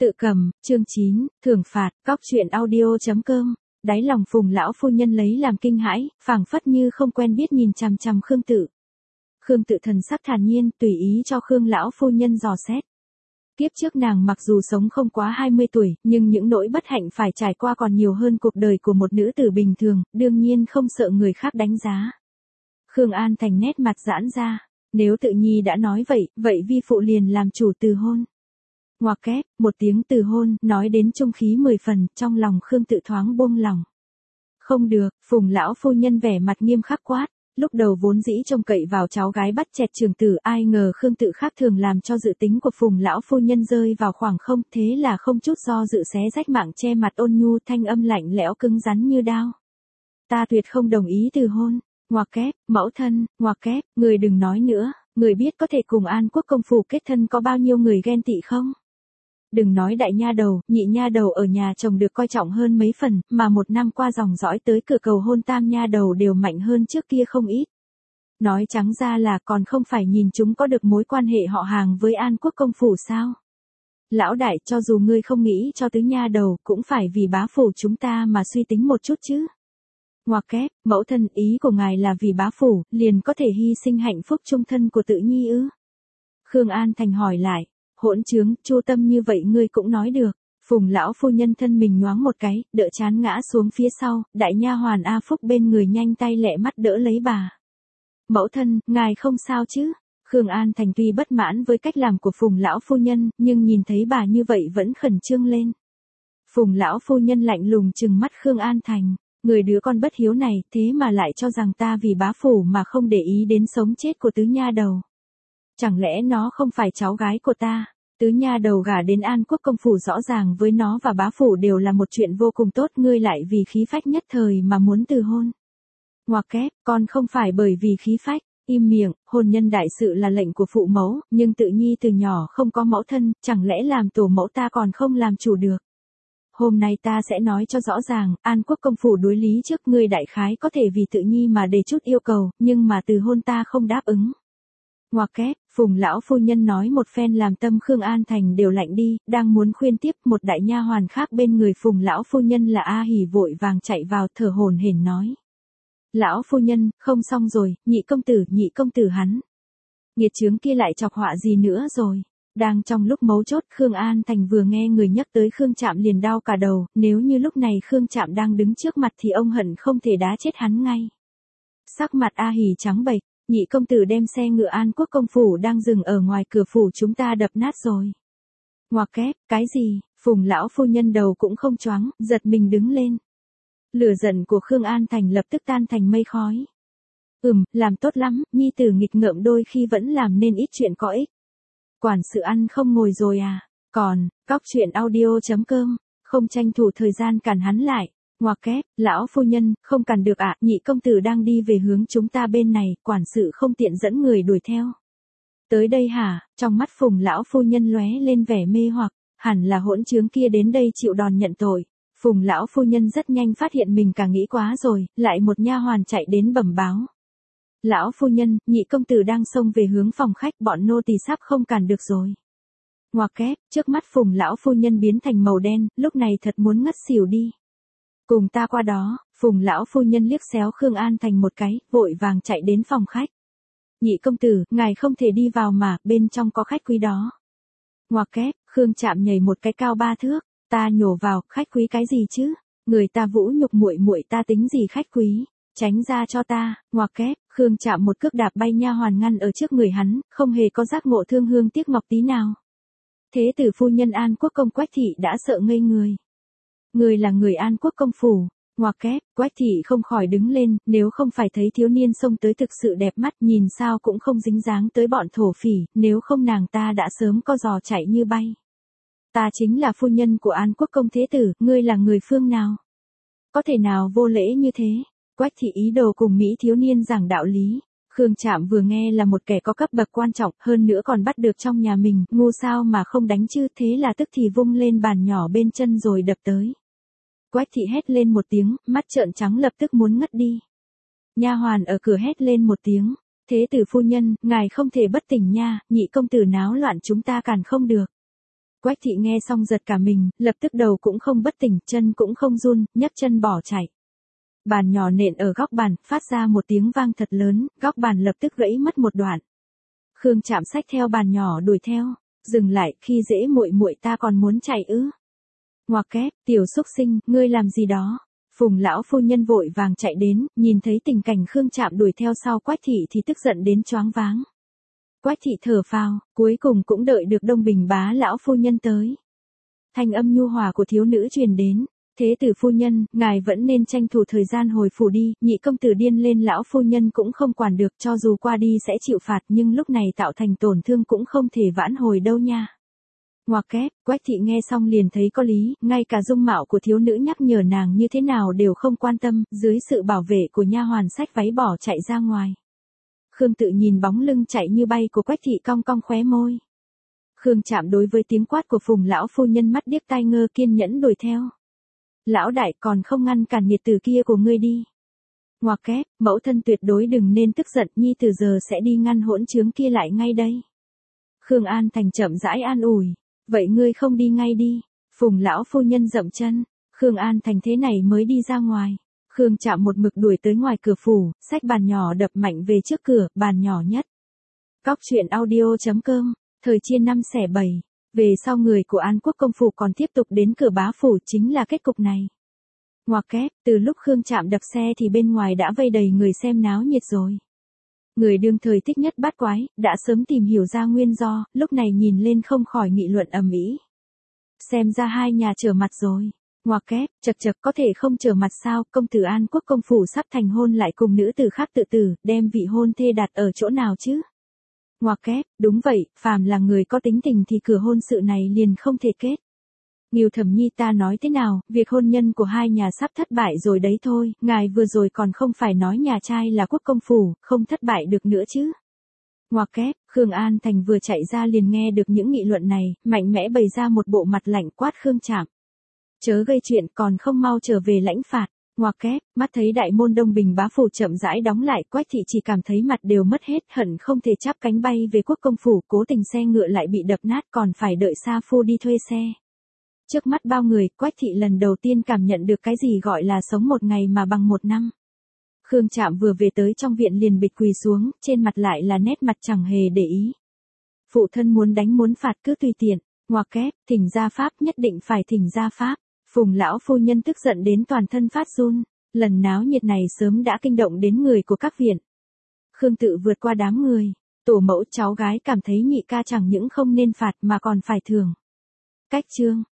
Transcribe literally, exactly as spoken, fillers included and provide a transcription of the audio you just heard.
Tự cầm, chương chín, thưởng phạt, cóc truyện audio.com. Đáy lòng Phùng lão phu nhân lấy làm kinh hãi, phảng phất như không quen biết nhìn chằm chằm Khương Tự. Khương Tự thần sắc thản nhiên, tùy ý cho Khương lão phu nhân dò xét. Kiếp trước nàng mặc dù sống không quá hai mươi tuổi, nhưng những nỗi bất hạnh phải trải qua còn nhiều hơn cuộc đời của một nữ tử bình thường, đương nhiên không sợ người khác đánh giá. Khương An Thành nét mặt giãn ra, nếu Tự nhi đã nói vậy, vậy vi phụ liền làm chủ từ hôn. Ngoặc kép, một tiếng từ hôn, nói đến trung khí mười phần, trong lòng Khương Tự thoáng buông lòng. Không được, Phùng lão phu nhân vẻ mặt nghiêm khắc quát, lúc đầu vốn dĩ trông cậy vào cháu gái bắt chẹt trường tử, ai ngờ Khương Tự khác thường làm cho dự tính của Phùng lão phu nhân rơi vào khoảng không, thế là không chút do dự xé rách mạng che mặt ôn nhu, thanh âm lạnh lẽo cứng rắn như đao. Ta tuyệt không đồng ý từ hôn. Ngoặc kép, mẫu thân, ngoặc kép, người đừng nói nữa, người biết có thể cùng An Quốc công phủ kết thân có bao nhiêu người ghen tị không? Đừng nói đại nha đầu, nhị nha đầu ở nhà chồng được coi trọng hơn mấy phần, mà một năm qua dòng dõi tới cửa cầu hôn tam nha đầu đều mạnh hơn trước kia không ít. Nói trắng ra là còn không phải nhìn chúng có được mối quan hệ họ hàng với An Quốc công phủ sao? Lão đại, cho dù ngươi không nghĩ cho tứ nha đầu, cũng phải vì bá phủ chúng ta mà suy tính một chút chứ. Ngoặc kép, mẫu thân, ý của ngài là vì bá phủ, liền có thể hy sinh hạnh phúc chung thân của Tự nhi ư? Khương An Thành hỏi lại. Hỗn trướng, chu tâm như vậy ngươi cũng nói được. Phùng lão phu nhân thân mình nhoáng một cái, đỡ chán ngã xuống phía sau, đại nha hoàn A Phúc bên người nhanh tay lẹ mắt đỡ lấy bà. Mẫu thân, ngài không sao chứ? Khương An Thành tuy bất mãn với cách làm của Phùng lão phu nhân, nhưng nhìn thấy bà như vậy vẫn khẩn trương lên. Phùng lão phu nhân lạnh lùng trừng mắt Khương An Thành, người đứa con bất hiếu này, thế mà lại cho rằng ta vì bá phủ mà không để ý đến sống chết của tứ nha đầu. Chẳng lẽ nó không phải cháu gái của ta? Tứ nha đầu gả đến An Quốc công phủ rõ ràng với nó và bá phủ đều là một chuyện vô cùng tốt, ngươi lại vì khí phách nhất thời mà muốn từ hôn. Ngoặc kép, con không phải bởi vì khí phách, im miệng, hôn nhân đại sự là lệnh của phụ mẫu, nhưng Tự nhi từ nhỏ không có mẫu thân, chẳng lẽ làm tổ mẫu ta còn không làm chủ được. Hôm nay ta sẽ nói cho rõ ràng, An Quốc công phủ đối lý trước ngươi đại khái có thể vì Tự nhi mà đề chút yêu cầu, nhưng mà từ hôn ta không đáp ứng. Ngoặc kép, Phùng lão phu nhân nói một phen làm tâm Khương An Thành đều lạnh đi, đang muốn khuyên tiếp, một đại nha hoàn khác bên người Phùng lão phu nhân là A Hỉ vội vàng chạy vào thở hổn hển nói. Lão phu nhân, không xong rồi, nhị công tử, nhị công tử hắn. Nghiệt chướng kia lại chọc họa gì nữa rồi. Đang trong lúc mấu chốt, Khương An Thành vừa nghe người nhắc tới Khương Trạm liền đau cả đầu, nếu như lúc này Khương Trạm đang đứng trước mặt thì ông hận không thể đá chết hắn ngay. Sắc mặt A Hỉ trắng bệch. Nhị công tử đem xe ngựa An Quốc công phủ đang dừng ở ngoài cửa phủ chúng ta đập nát rồi. Ngoặc kép, cái gì? Phùng lão phu nhân đầu cũng không choáng, giật mình đứng lên. Lửa giận của Khương An Thành lập tức tan thành mây khói. Ừm, làm tốt lắm, nhi tử nghịch ngợm đôi khi vẫn làm nên ít chuyện có ích. Quản sự ăn không ngồi rồi à? Còn, cóc truyện audio.com, không tranh thủ thời gian cản hắn lại. Ngoặc kép, lão phu nhân, không cản được ạ, à, nhị công tử đang đi về hướng chúng ta bên này, quản sự không tiện dẫn người đuổi theo. Tới đây hả? Trong mắt Phùng lão phu nhân lóe lên vẻ mê hoặc, hẳn là hỗn trướng kia đến đây chịu đòn nhận tội. Phùng lão phu nhân rất nhanh phát hiện mình cả nghĩ quá rồi, lại một nha hoàn chạy đến bẩm báo. Lão phu nhân, nhị công tử đang xông về hướng phòng khách, bọn nô tỳ sắp không cản được rồi. Ngoặc kép, trước mắt Phùng lão phu nhân biến thành màu đen, lúc này thật muốn ngất xỉu đi. Cùng ta qua đó, Phùng lão phu nhân liếc xéo Khương An Thành một cái, vội vàng chạy đến phòng khách. Nhị công tử, ngài không thể đi vào mà, bên trong có khách quý đó. Ngoặc kép, Khương Trạm nhảy một cái cao ba thước, ta nhổ vào, khách quý cái gì chứ? Người ta vũ nhục muội muội ta tính gì khách quý? Tránh ra cho ta. Ngoặc kép, Khương Trạm một cước đạp bay nha hoàn ngăn ở trước người hắn, không hề có giác ngộ thương hương tiếc ngọc tí nào. Thế tử phu nhân An Quốc công Quách thị đã sợ ngây người. Người là người An Quốc công phủ. Ngoặc kép, Quách thị không khỏi đứng lên, nếu không phải thấy thiếu niên xông tới thực sự đẹp mắt, nhìn sao cũng không dính dáng tới bọn thổ phỉ, nếu không nàng ta đã sớm co giò chạy như bay. Ta chính là phu nhân của An Quốc công thế tử, ngươi là người phương nào? Có thể nào vô lễ như thế? Quách thị ý đồ cùng Mỹ thiếu niên giảng đạo lý. Khương Trạm vừa nghe là một kẻ có cấp bậc quan trọng, hơn nữa còn bắt được trong nhà mình, ngu sao mà không đánh chứ, thế là tức thì vung lên bàn nhỏ bên chân rồi đập tới. Quách thị hét lên một tiếng, mắt trợn trắng lập tức muốn ngất đi. Nha hoàn ở cửa hét lên một tiếng, thế tử phu nhân, ngài không thể bất tỉnh nha, nhị công tử náo loạn chúng ta cản không được. Quách thị nghe xong giật cả mình, lập tức đầu cũng không bất tỉnh, chân cũng không run, nhấc chân bỏ chạy. Bàn nhỏ nện ở góc bàn, phát ra một tiếng vang thật lớn, góc bàn lập tức gãy mất một đoạn. Khương Trạm xách theo bàn nhỏ đuổi theo, dừng lại, khi dễ muội muội ta còn muốn chạy ư? Ngoặc kép, tiểu xúc sinh, ngươi làm gì đó? Phùng lão phu nhân vội vàng chạy đến, nhìn thấy tình cảnh Khương Trạm đuổi theo sau Quách thị thì tức giận đến choáng váng. Quách thị thở phào, cuối cùng cũng đợi được Đông Bình bá lão phu nhân tới. Thanh âm nhu hòa của thiếu nữ truyền đến, thế tử phu nhân, ngài vẫn nên tranh thủ thời gian hồi phủ đi, nhị công tử điên lên lão phu nhân cũng không quản được, cho dù qua đi sẽ chịu phạt nhưng lúc này tạo thành tổn thương cũng không thể vãn hồi đâu nha. Ngoặc kép, Quách thị nghe xong liền thấy có lý, ngay cả dung mạo của thiếu nữ nhắc nhở nàng như thế nào đều không quan tâm, dưới sự bảo vệ của nha hoàn xách váy bỏ chạy ra ngoài. Khương Tự nhìn bóng lưng chạy như bay của Quách thị cong cong khóe môi. Khương Trạm đối với tiếng quát của Phùng lão phu nhân mắt điếc tai ngơ kiên nhẫn đuổi theo. Lão đại còn không ngăn cản nghiệt tử kia của ngươi đi. Ngoặc kép, mẫu thân tuyệt đối đừng nên tức giận, nhi từ giờ sẽ đi ngăn hỗn trướng kia lại ngay đây. Khương An Thành chậm rãi an ủi. Vậy ngươi không đi ngay đi. Phùng lão phu nhân dậm chân. Khương An Thành thế này mới đi ra ngoài. Khương Trạm một mực đuổi tới ngoài cửa phủ, xách bàn nhỏ đập mạnh về trước cửa, bàn nhỏ nhất. Cóc truyện audio chấm com, thời chia năm xẻ bảy. Về sau người của An Quốc công phủ còn tiếp tục đến cửa bá phủ, chính là kết cục này. Ngoặc kép, từ lúc Khương Trạm đập xe thì bên ngoài đã vây đầy người xem náo nhiệt rồi. Người đương thời thích nhất bát quái, đã sớm tìm hiểu ra nguyên do, lúc này nhìn lên không khỏi nghị luận ầm ĩ. Xem ra hai nhà trở mặt rồi. Ngoặc kép, chật chật có thể không trở mặt sao, công tử An Quốc công phủ sắp thành hôn lại cùng nữ tử khác tự tử, đem vị hôn thê đặt ở chỗ nào chứ? Ngoặc kép, đúng vậy, phàm là người có tính tình thì cửa hôn sự này liền không thể kết. Ngưu Thẩm Nhi ta nói thế nào, việc hôn nhân của hai nhà sắp thất bại rồi đấy thôi, ngài vừa rồi còn không phải nói nhà trai là quốc công phủ, không thất bại được nữa chứ. Ngoặc kép, Khương An Thành vừa chạy ra liền nghe được những nghị luận này, mạnh mẽ bày ra một bộ mặt lạnh quát Khương Trạm. Chớ gây chuyện còn không mau trở về lãnh phạt. Ngoặc kép, mắt thấy đại môn Đông Bình bá phủ chậm rãi đóng lại, Quách thị chỉ cảm thấy mặt đều mất hết, hận không thể chắp cánh bay về quốc công phủ, cố tình xe ngựa lại bị đập nát còn phải đợi sa phu đi thuê xe. Trước mắt bao người, Quách thị lần đầu tiên cảm nhận được cái gì gọi là sống một ngày mà bằng một năm. Khương Trạm vừa về tới trong viện liền bịch quỳ xuống, trên mặt lại là nét mặt chẳng hề để ý. Phụ thân muốn đánh muốn phạt cứ tùy tiện. Ngoặc kép, thỉnh gia pháp, nhất định phải thỉnh gia pháp. Phùng lão phu nhân tức giận đến toàn thân phát run, lần náo nhiệt này sớm đã kinh động đến người của các viện. Khương Tự vượt qua đám người, tổ mẫu cháu gái cảm thấy nhị ca chẳng những không nên phạt mà còn phải thưởng. Cách chương